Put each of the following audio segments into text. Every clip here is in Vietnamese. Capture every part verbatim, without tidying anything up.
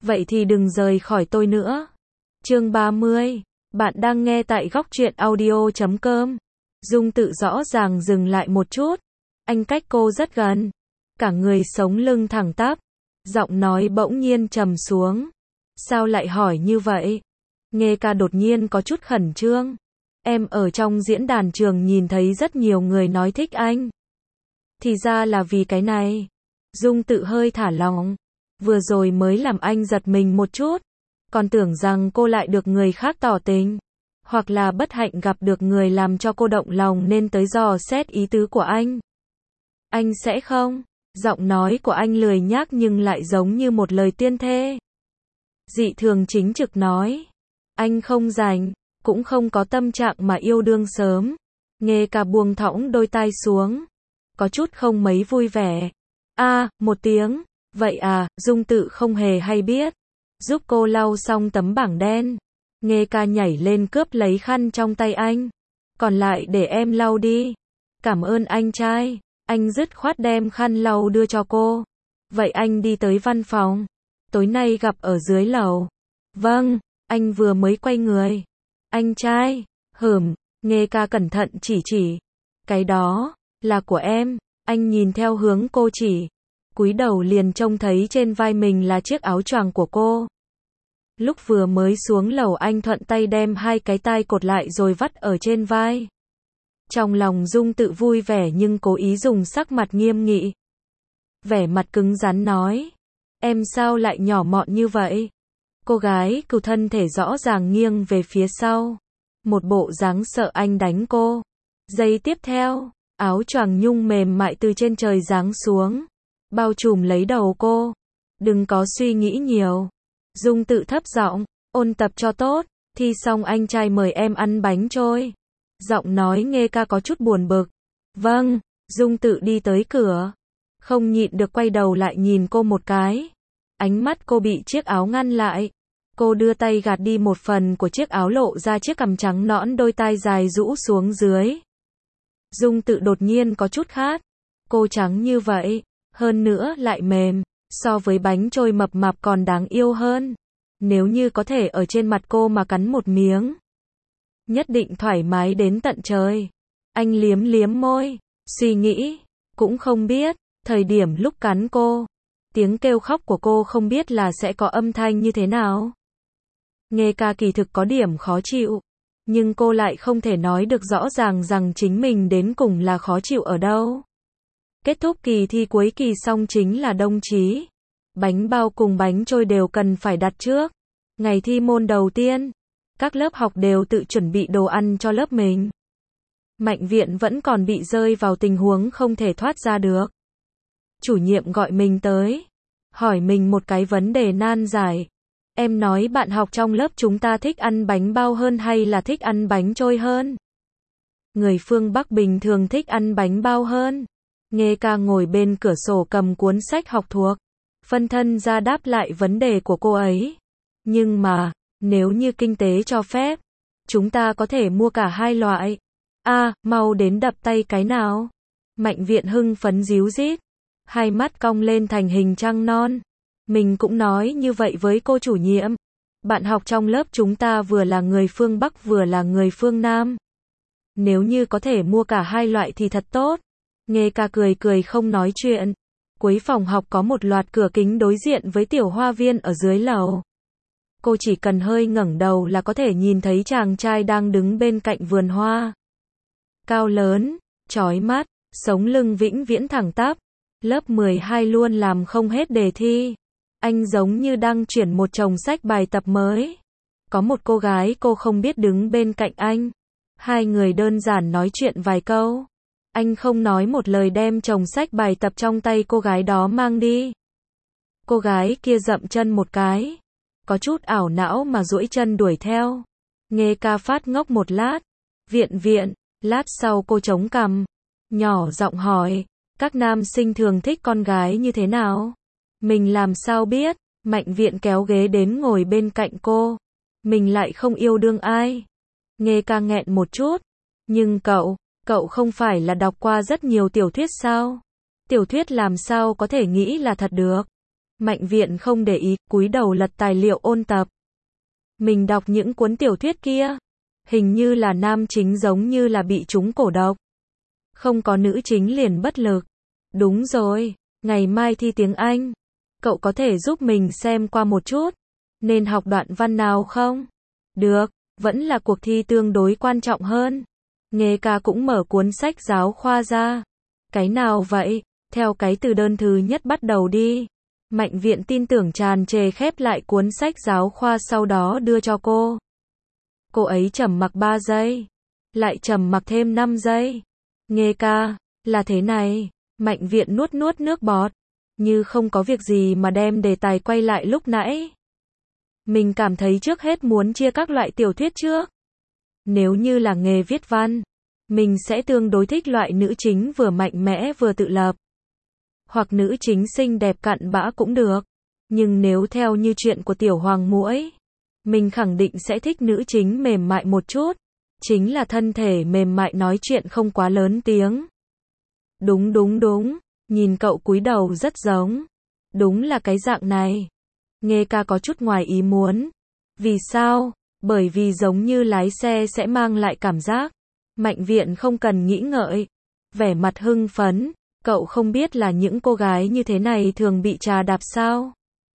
Vậy thì đừng rời khỏi tôi nữa. Chương ba mươi. Bạn đang nghe tại góc truyện audio chấm com. Dung Tự rõ ràng dừng lại một chút. Anh cách cô rất gần. Cả người sống lưng thẳng tắp. Giọng nói bỗng nhiên trầm xuống. Sao lại hỏi như vậy? Nghe ca đột nhiên có chút khẩn trương. Em ở trong diễn đàn trường nhìn thấy rất nhiều người nói thích anh. Thì ra là vì cái này. Dung Tự hơi thả lỏng. Vừa rồi mới làm anh giật mình một chút. Còn tưởng rằng cô lại được người khác tỏ tình. Hoặc là bất hạnh gặp được người làm cho cô động lòng nên tới dò xét ý tứ của anh. Anh sẽ không. Giọng nói của anh lười nhác nhưng lại giống như một lời tuyên thệ. Dị thường chính trực nói. Anh không rảnh, cũng không có tâm trạng mà yêu đương sớm. Nghe ca buông thõng đôi tai xuống. Có chút không mấy vui vẻ. A, à, một tiếng. Vậy à, Dung Tự không hề hay biết. Giúp cô lau xong tấm bảng đen. Nghe ca nhảy lên cướp lấy khăn trong tay anh. Còn lại để em lau đi. Cảm ơn anh trai. Anh dứt khoát đem khăn lau đưa cho cô. Vậy anh đi tới văn phòng. Tối nay gặp ở dưới lầu. Vâng, anh vừa mới quay người. Anh trai, hửm, nghe ca cẩn thận chỉ chỉ. Cái đó, là của em. Anh nhìn theo hướng cô chỉ. Cúi đầu liền trông thấy trên vai mình là chiếc áo choàng của cô. Lúc vừa mới xuống lầu anh thuận tay đem hai cái tai cột lại rồi vắt ở trên vai. Trong lòng Dung Tự vui vẻ nhưng cố ý dùng sắc mặt nghiêm nghị. Vẻ mặt cứng rắn nói. Em sao lại nhỏ mọn như vậy? Cô gái cừu thân thể rõ ràng nghiêng về phía sau. Một bộ dáng sợ anh đánh cô. Giây tiếp theo, áo choàng nhung mềm mại từ trên trời giáng xuống. Bao trùm lấy đầu cô. Đừng có suy nghĩ nhiều. Dung Tự thấp giọng, ôn tập cho tốt, thi xong anh trai mời em ăn bánh trôi. Giọng nói nghe ca có chút buồn bực. Vâng, Dung Tự đi tới cửa. Không nhịn được quay đầu lại nhìn cô một cái. Ánh mắt cô bị chiếc áo ngăn lại. Cô đưa tay gạt đi một phần của chiếc áo lộ ra chiếc cằm trắng nõn đôi tai dài rũ xuống dưới. Dung Tự đột nhiên có chút khát. Cô trắng như vậy, hơn nữa lại mềm, so với bánh trôi mập mạp còn đáng yêu hơn. Nếu như có thể ở trên mặt cô mà cắn một miếng. Nhất định thoải mái đến tận trời. Anh liếm liếm môi, suy nghĩ, cũng không biết, thời điểm lúc cắn cô. Tiếng kêu khóc của cô không biết là sẽ có âm thanh như thế nào. Nghe ca kỳ thực có điểm khó chịu. Nhưng cô lại không thể nói được rõ ràng rằng chính mình đến cùng là khó chịu ở đâu. Kết thúc kỳ thi cuối kỳ xong chính là đồng chí. Bánh bao cùng bánh trôi đều cần phải đặt trước. Ngày thi môn đầu tiên, các lớp học đều tự chuẩn bị đồ ăn cho lớp mình. Mạnh Viện vẫn còn bị rơi vào tình huống không thể thoát ra được. Chủ nhiệm gọi mình tới, hỏi mình một cái vấn đề nan giải. Em nói bạn học trong lớp chúng ta thích ăn bánh bao hơn hay là thích ăn bánh trôi hơn? Người phương Bắc bình thường thích ăn bánh bao hơn. Nghe ca ngồi bên cửa sổ cầm cuốn sách học thuộc. Phân thân ra đáp lại vấn đề của cô ấy. Nhưng mà, nếu như kinh tế cho phép, chúng ta có thể mua cả hai loại. A, à, mau đến đập tay cái nào. Mạnh Viện hưng phấn díu dít. Hai mắt cong lên thành hình trăng non. Mình cũng nói như vậy với cô chủ nhiệm. Bạn học trong lớp chúng ta vừa là người phương Bắc vừa là người phương Nam. Nếu như có thể mua cả hai loại thì thật tốt. Nghe ca cười cười không nói chuyện. Cuối phòng học có một loạt cửa kính đối diện với tiểu hoa viên ở dưới lầu. Cô chỉ cần hơi ngẩng đầu là có thể nhìn thấy chàng trai đang đứng bên cạnh vườn hoa. Cao lớn, chói mắt, sống lưng vĩnh viễn thẳng tắp. Lớp mười hai luôn làm không hết đề thi. Anh giống như đang chuyển một chồng sách bài tập mới. Có một cô gái cô không biết đứng bên cạnh anh. Hai người đơn giản nói chuyện vài câu. Anh không nói một lời đem chồng sách bài tập trong tay cô gái đó mang đi. Cô gái kia dậm chân một cái. Có chút ảo não mà duỗi chân đuổi theo. Nghe ca phát ngốc một lát. Viện viện, lát sau cô chống cằm. Nhỏ giọng hỏi. Các nam sinh thường thích con gái như thế nào? Mình làm sao biết? Mạnh Viện kéo ghế đến ngồi bên cạnh cô. Mình lại không yêu đương ai. Nghe ca nghẹn một chút. Nhưng cậu, cậu không phải là đọc qua rất nhiều tiểu thuyết sao? Tiểu thuyết làm sao có thể nghĩ là thật được? Mạnh Viện không để ý, cúi đầu lật tài liệu ôn tập. Mình đọc những cuốn tiểu thuyết kia, hình như là nam chính giống như là bị trúng cổ độc. Không có nữ chính liền bất lực. Đúng rồi, ngày mai thi tiếng Anh. Cậu có thể giúp mình xem qua một chút. Nên học đoạn văn nào không? Được, vẫn là cuộc thi tương đối quan trọng hơn. Nghê ca cũng mở cuốn sách giáo khoa ra. Cái nào vậy? Theo cái từ đơn thứ nhất bắt đầu đi. Mạnh Viện tin tưởng tràn trề khép lại cuốn sách giáo khoa sau đó đưa cho cô. Cô ấy trầm mặc ba giây. Lại trầm mặc thêm năm giây. Nghê ca, là thế này. Mạnh Viện nuốt nuốt nước bọt. Như không có việc gì mà đem đề tài quay lại lúc nãy. Mình cảm thấy trước hết muốn chia các loại tiểu thuyết trước. Nếu như là nghề viết văn, mình sẽ tương đối thích loại nữ chính vừa mạnh mẽ vừa tự lập. Hoặc nữ chính xinh đẹp cặn bã cũng được. Nhưng nếu theo như chuyện của Tiểu Hoàng Muỗi, mình khẳng định sẽ thích nữ chính mềm mại một chút. Chính là thân thể mềm mại nói chuyện không quá lớn tiếng. Đúng đúng đúng, nhìn cậu cúi đầu rất giống. Đúng là cái dạng này. Nghê ca có chút ngoài ý muốn. Vì sao? Bởi vì giống như lái xe sẽ mang lại cảm giác. Mạnh Viện không cần nghĩ ngợi. Vẻ mặt hưng phấn. Cậu không biết là những cô gái như thế này thường bị trà đạp sao?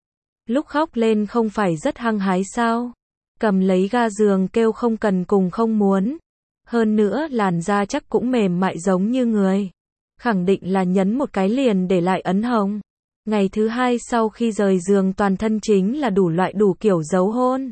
Lúc khóc lên không phải rất hăng hái sao? Cầm lấy ga giường kêu không cần cùng không muốn. Hơn nữa làn da chắc cũng mềm mại giống như người. Khẳng định là nhấn một cái liền để lại ấn hồng. Ngày thứ hai sau khi rời giường toàn thân chính là đủ loại đủ kiểu dấu hôn.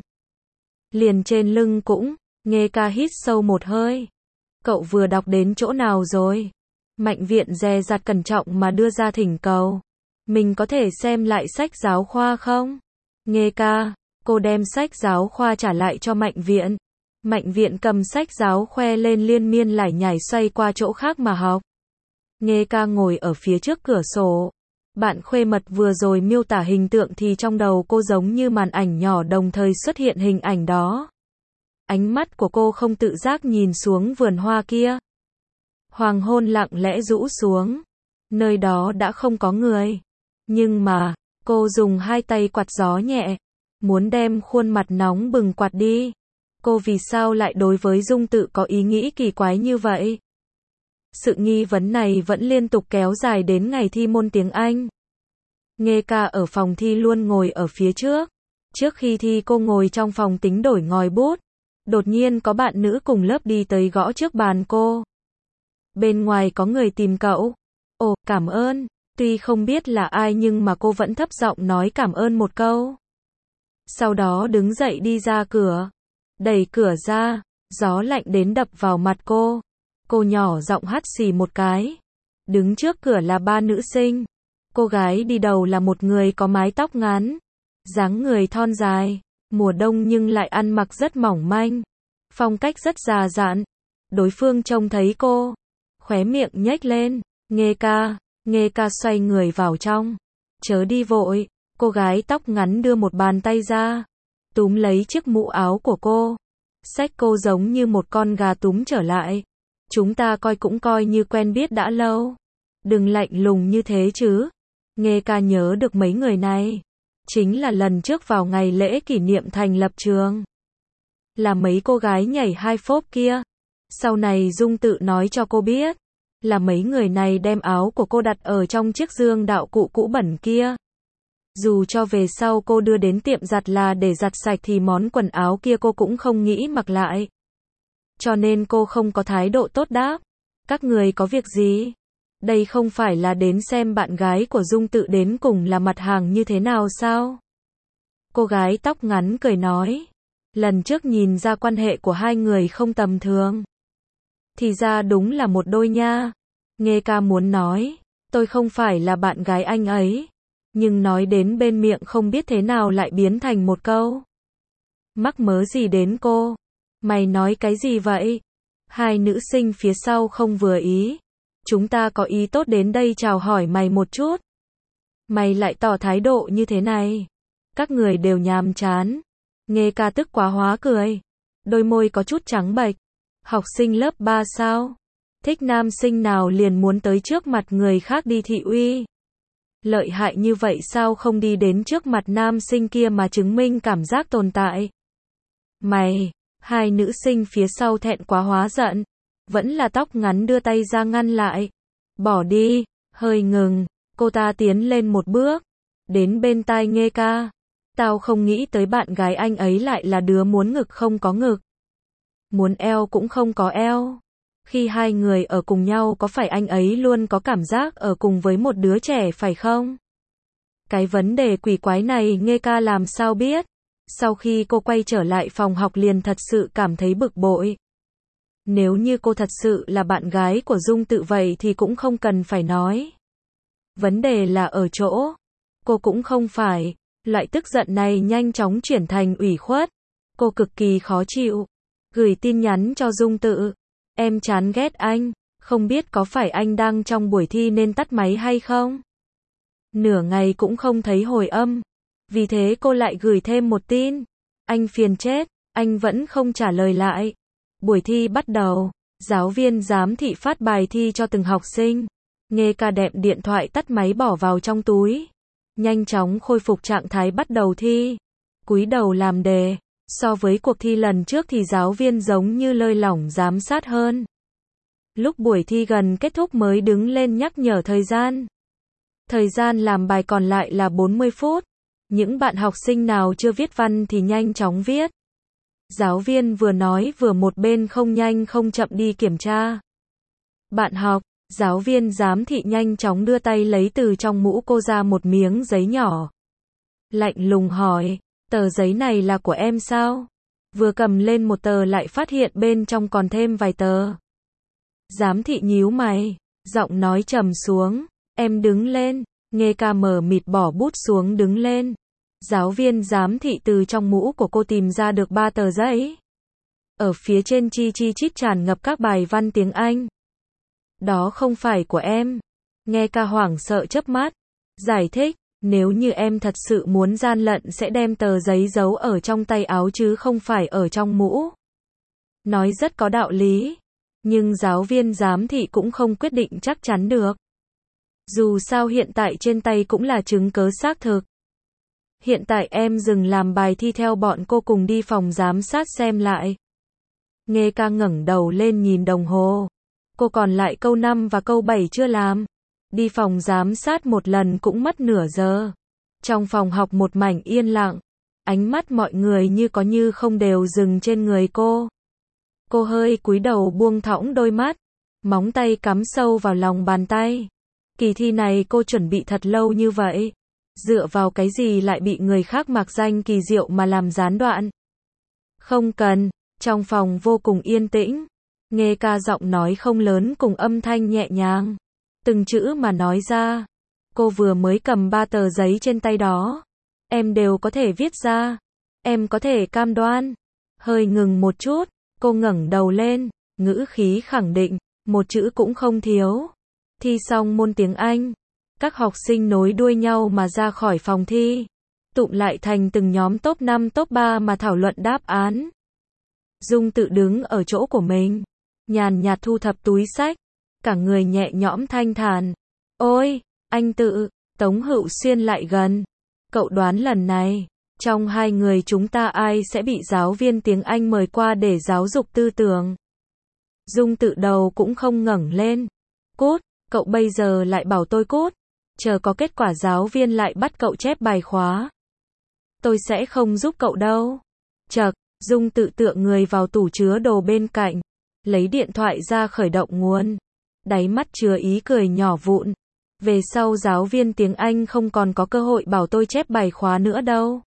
Liền trên lưng cũng, Nghê ca hít sâu một hơi. Cậu vừa đọc đến chỗ nào rồi? Mạnh Viện dè dặt cẩn trọng mà đưa ra thỉnh cầu. Mình có thể xem lại sách giáo khoa không? Nghê ca, cô đem sách giáo khoa trả lại cho Mạnh Viện. Mạnh Viện cầm sách giáo khoe lên liên miên lải nhải xoay qua chỗ khác mà học. Nghê ca ngồi ở phía trước cửa sổ. Bạn khuê mật vừa rồi miêu tả hình tượng thì trong đầu cô giống như màn ảnh nhỏ đồng thời xuất hiện hình ảnh đó. Ánh mắt của cô không tự giác nhìn xuống vườn hoa kia. Hoàng hôn lặng lẽ rũ xuống. Nơi đó đã không có người. Nhưng mà, cô dùng hai tay quạt gió nhẹ. Muốn đem khuôn mặt nóng bừng quạt đi. Cô vì sao lại đối với Dung Tự có ý nghĩ kỳ quái như vậy? Sự nghi vấn này vẫn liên tục kéo dài đến ngày thi môn tiếng Anh. Nghê ca ở phòng thi luôn ngồi ở phía trước. Trước khi thi cô ngồi trong phòng tính đổi ngòi bút. Đột nhiên có bạn nữ cùng lớp đi tới gõ trước bàn cô. Bên ngoài có người tìm cậu. Ồ, cảm ơn. Tuy không biết là ai nhưng mà cô vẫn thấp giọng nói cảm ơn một câu. Sau đó đứng dậy đi ra cửa. Đẩy cửa ra, gió lạnh đến đập vào mặt cô. Cô nhỏ giọng hắt xì một cái. Đứng trước cửa là ba nữ sinh. Cô gái đi đầu là một người có mái tóc ngắn. Dáng người thon dài. Mùa đông nhưng lại ăn mặc rất mỏng manh. Phong cách rất già dặn. Đối phương trông thấy cô. Khóe miệng nhếch lên. Nghê ca. Nghê ca xoay người vào trong. Chớ đi vội. Cô gái tóc ngắn đưa một bàn tay ra. Túm lấy chiếc mũ áo của cô. Xách cô giống như một con gà túm trở lại. Chúng ta coi cũng coi như quen biết đã lâu. Đừng lạnh lùng như thế chứ. Nghê ca nhớ được mấy người này. Chính là lần trước vào ngày lễ kỷ niệm thành lập trường. Là mấy cô gái nhảy hai phốp kia. Sau này Dung Tự nói cho cô biết. Là mấy người này đem áo của cô đặt ở trong chiếc dương đạo cụ cũ bẩn kia. Dù cho về sau cô đưa đến tiệm giặt là để giặt sạch thì món quần áo kia cô cũng không nghĩ mặc lại. Cho nên cô không có thái độ tốt đáp. Các người có việc gì? Đây không phải là đến xem bạn gái của Dung Tự đến cùng là mặt hàng như thế nào sao? Cô gái tóc ngắn cười nói. Lần trước nhìn ra quan hệ của hai người không tầm thường. Thì ra đúng là một đôi nha. Nghê ca muốn nói. Tôi không phải là bạn gái anh ấy. Nhưng nói đến bên miệng không biết thế nào lại biến thành một câu. Mắc mớ gì đến cô? Mày nói cái gì vậy? Hai nữ sinh phía sau không vừa ý. Chúng ta có ý tốt đến đây chào hỏi mày một chút. Mày lại tỏ thái độ như thế này. Các người đều nhàm chán. Nghê ca tức quá hóa cười. Đôi môi có chút trắng bệch. Học sinh lớp ba sao? Thích nam sinh nào liền muốn tới trước mặt người khác đi thị uy. Lợi hại như vậy sao không đi đến trước mặt nam sinh kia mà chứng minh cảm giác tồn tại? Mày, hai nữ sinh phía sau thẹn quá hóa giận. Vẫn là tóc ngắn đưa tay ra ngăn lại. Bỏ đi, hơi ngừng, cô ta tiến lên một bước. Đến bên tai Nghê Ca. Tao không nghĩ tới bạn gái anh ấy lại là đứa muốn ngực không có ngực. Muốn eo cũng không có eo. Khi hai người ở cùng nhau có phải anh ấy luôn có cảm giác ở cùng với một đứa trẻ phải không? Cái vấn đề quỷ quái này Nghê Ca làm sao biết? Sau khi cô quay trở lại phòng học liền thật sự cảm thấy bực bội. Nếu như cô thật sự là bạn gái của Dung Tự vậy thì cũng không cần phải nói. Vấn đề là ở chỗ. Cô cũng không phải. Loại tức giận này nhanh chóng chuyển thành ủy khuất. Cô cực kỳ khó chịu. Gửi tin nhắn cho Dung Tự. Em chán ghét anh. Không biết có phải anh đang trong buổi thi nên tắt máy hay không? Nửa ngày cũng không thấy hồi âm. Vì thế cô lại gửi thêm một tin. Anh phiền chết. Anh vẫn không trả lời lại. Buổi thi bắt đầu. Giáo viên giám thị phát bài thi cho từng học sinh. Nghê Ca đệm điện thoại tắt máy bỏ vào trong túi. Nhanh chóng khôi phục trạng thái bắt đầu thi. Cúi đầu làm đề. So với cuộc thi lần trước thì giáo viên giống như lơi lỏng giám sát hơn. Lúc buổi thi gần kết thúc mới đứng lên nhắc nhở thời gian. Thời gian làm bài còn lại là bốn mươi phút. Những bạn học sinh nào chưa viết văn thì nhanh chóng viết. Giáo viên vừa nói vừa một bên không nhanh không chậm đi kiểm tra. Bạn học, giáo viên giám thị nhanh chóng đưa tay lấy từ trong mũ cô ra một miếng giấy nhỏ. Lạnh lùng hỏi, tờ giấy này là của em sao? Vừa cầm lên một tờ lại phát hiện bên trong còn thêm vài tờ. Giám thị nhíu mày, giọng nói trầm xuống, em đứng lên. Nghê Ca mờ mịt bỏ bút xuống đứng lên. Giáo viên giám thị từ trong mũ của cô tìm ra được ba tờ giấy. Ở phía trên chi chi chít tràn ngập các bài văn tiếng Anh. Đó không phải của em. Nghê Ca hoảng sợ chớp mắt. Giải thích, nếu như em thật sự muốn gian lận sẽ đem tờ giấy giấu ở trong tay áo chứ không phải ở trong mũ. Nói rất có đạo lý. Nhưng giáo viên giám thị cũng không quyết định chắc chắn được. Dù sao hiện tại trên tay cũng là chứng cớ xác thực. Hiện tại em dừng làm bài thi theo bọn cô cùng đi phòng giám sát xem lại. Nghê Ca ngẩng đầu lên nhìn đồng hồ. Cô còn lại câu năm và câu bảy chưa làm. Đi phòng giám sát một lần cũng mất nửa giờ. Trong phòng học một mảnh yên lặng. Ánh mắt mọi người như có như không đều dừng trên người cô. Cô hơi cúi đầu buông thõng đôi mắt. Móng tay cắm sâu vào lòng bàn tay. Kỳ thi này cô chuẩn bị thật lâu như vậy. Dựa vào cái gì lại bị người khác mặc danh kỳ diệu mà làm gián đoạn? Không cần. Trong phòng vô cùng yên tĩnh. Nghê Ca giọng nói không lớn cùng âm thanh nhẹ nhàng. Từng chữ mà nói ra. Cô vừa mới cầm ba tờ giấy trên tay đó. Em đều có thể viết ra. Em có thể cam đoan. Hơi ngừng một chút. Cô ngẩng đầu lên. Ngữ khí khẳng định. Một chữ cũng không thiếu. Thi xong môn tiếng Anh. Các học sinh nối đuôi nhau mà ra khỏi phòng thi. Tụm lại thành từng nhóm top năm top ba mà thảo luận đáp án. Dung Tự đứng ở chỗ của mình. Nhàn nhạt thu thập túi sách. Cả người nhẹ nhõm thanh thản. Ôi, anh Tự. Tống Hữu Xuyên lại gần. Cậu đoán lần này, trong hai người chúng ta ai sẽ bị giáo viên tiếng Anh mời qua để giáo dục tư tưởng? Dung Tự đầu cũng không ngẩng lên. Cút, cậu bây giờ lại bảo tôi cút. Chờ có kết quả giáo viên lại bắt cậu chép bài khóa. Tôi sẽ không giúp cậu đâu. Chậc, Dung Tự tựa người vào tủ chứa đồ bên cạnh. Lấy điện thoại ra khởi động nguồn. Đáy mắt chứa ý cười nhỏ vụn. Về sau giáo viên tiếng Anh không còn có cơ hội bảo tôi chép bài khóa nữa đâu.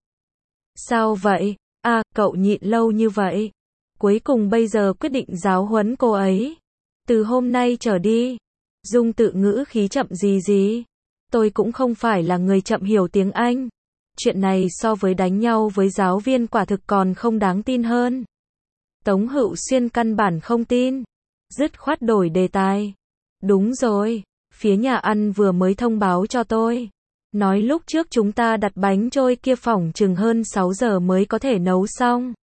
Sao vậy? À, cậu nhịn lâu như vậy. Cuối cùng bây giờ quyết định giáo huấn cô ấy. Từ hôm nay trở đi. Dung Tự ngữ khí chậm gì gì. Tôi cũng không phải là người chậm hiểu tiếng Anh. Chuyện này so với đánh nhau với giáo viên quả thực còn không đáng tin hơn. Tống Hữu Xuyên căn bản không tin. Dứt khoát đổi đề tài. Đúng rồi. Phía nhà ăn vừa mới thông báo cho tôi. Nói lúc trước chúng ta đặt bánh trôi kia phỏng chừng hơn sáu giờ mới có thể nấu xong.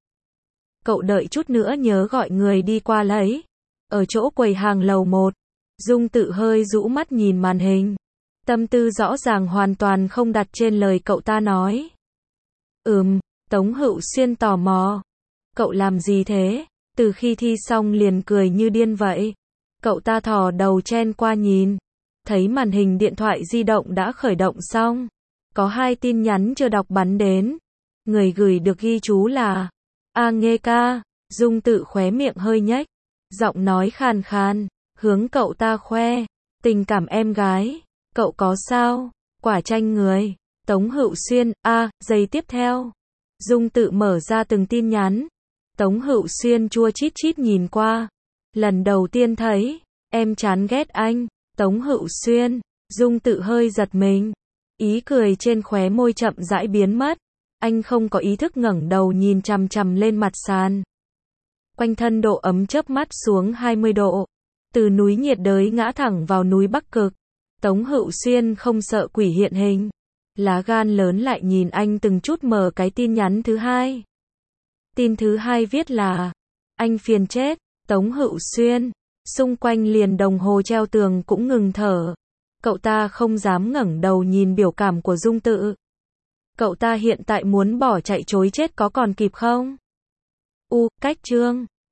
Cậu đợi chút nữa nhớ gọi người đi qua lấy. Ở chỗ quầy hàng lầu một. Dung Tự hơi rũ mắt nhìn màn hình. Tâm tư rõ ràng hoàn toàn không đặt trên lời cậu ta nói. Ừm, Tống Hữu Xuyên tò mò. Cậu làm gì thế? Từ khi thi xong liền cười như điên vậy. Cậu ta thò đầu chen qua nhìn. Thấy màn hình điện thoại di động đã khởi động xong. Có hai tin nhắn chưa đọc bắn đến. Người gửi được ghi chú là A Nghê ca. Dung Tự khóe miệng hơi nhếch. Giọng nói khàn khàn. Hướng cậu ta khoe. Tình cảm em gái. Cậu có sao? Quả chanh người. Tống Hữu Xuyên. A. À, giây tiếp theo. Dung Tự mở ra từng tin nhắn. Tống Hữu Xuyên chua chít chít nhìn qua. Lần đầu tiên thấy. Em chán ghét anh. Tống Hữu Xuyên. Dung Tự hơi giật mình. Ý cười trên khóe môi chậm rãi biến mất. Anh không có ý thức ngẩng đầu nhìn chằm chằm lên mặt sàn. Quanh thân độ ấm chớp mắt xuống hai mươi độ. Từ núi nhiệt đới ngã thẳng vào núi Bắc Cực. Tống Hữu Xuyên không sợ quỷ hiện hình. Lá gan lớn lại nhìn anh từng chút mở cái tin nhắn thứ hai. Tin thứ hai viết là anh phiền chết. Tống Hữu Xuyên. Xung quanh liền đồng hồ treo tường cũng ngừng thở. Cậu ta không dám ngẩng đầu nhìn biểu cảm của Dung Tự. Cậu ta hiện tại muốn bỏ chạy chối chết có còn kịp không? U, cách chương.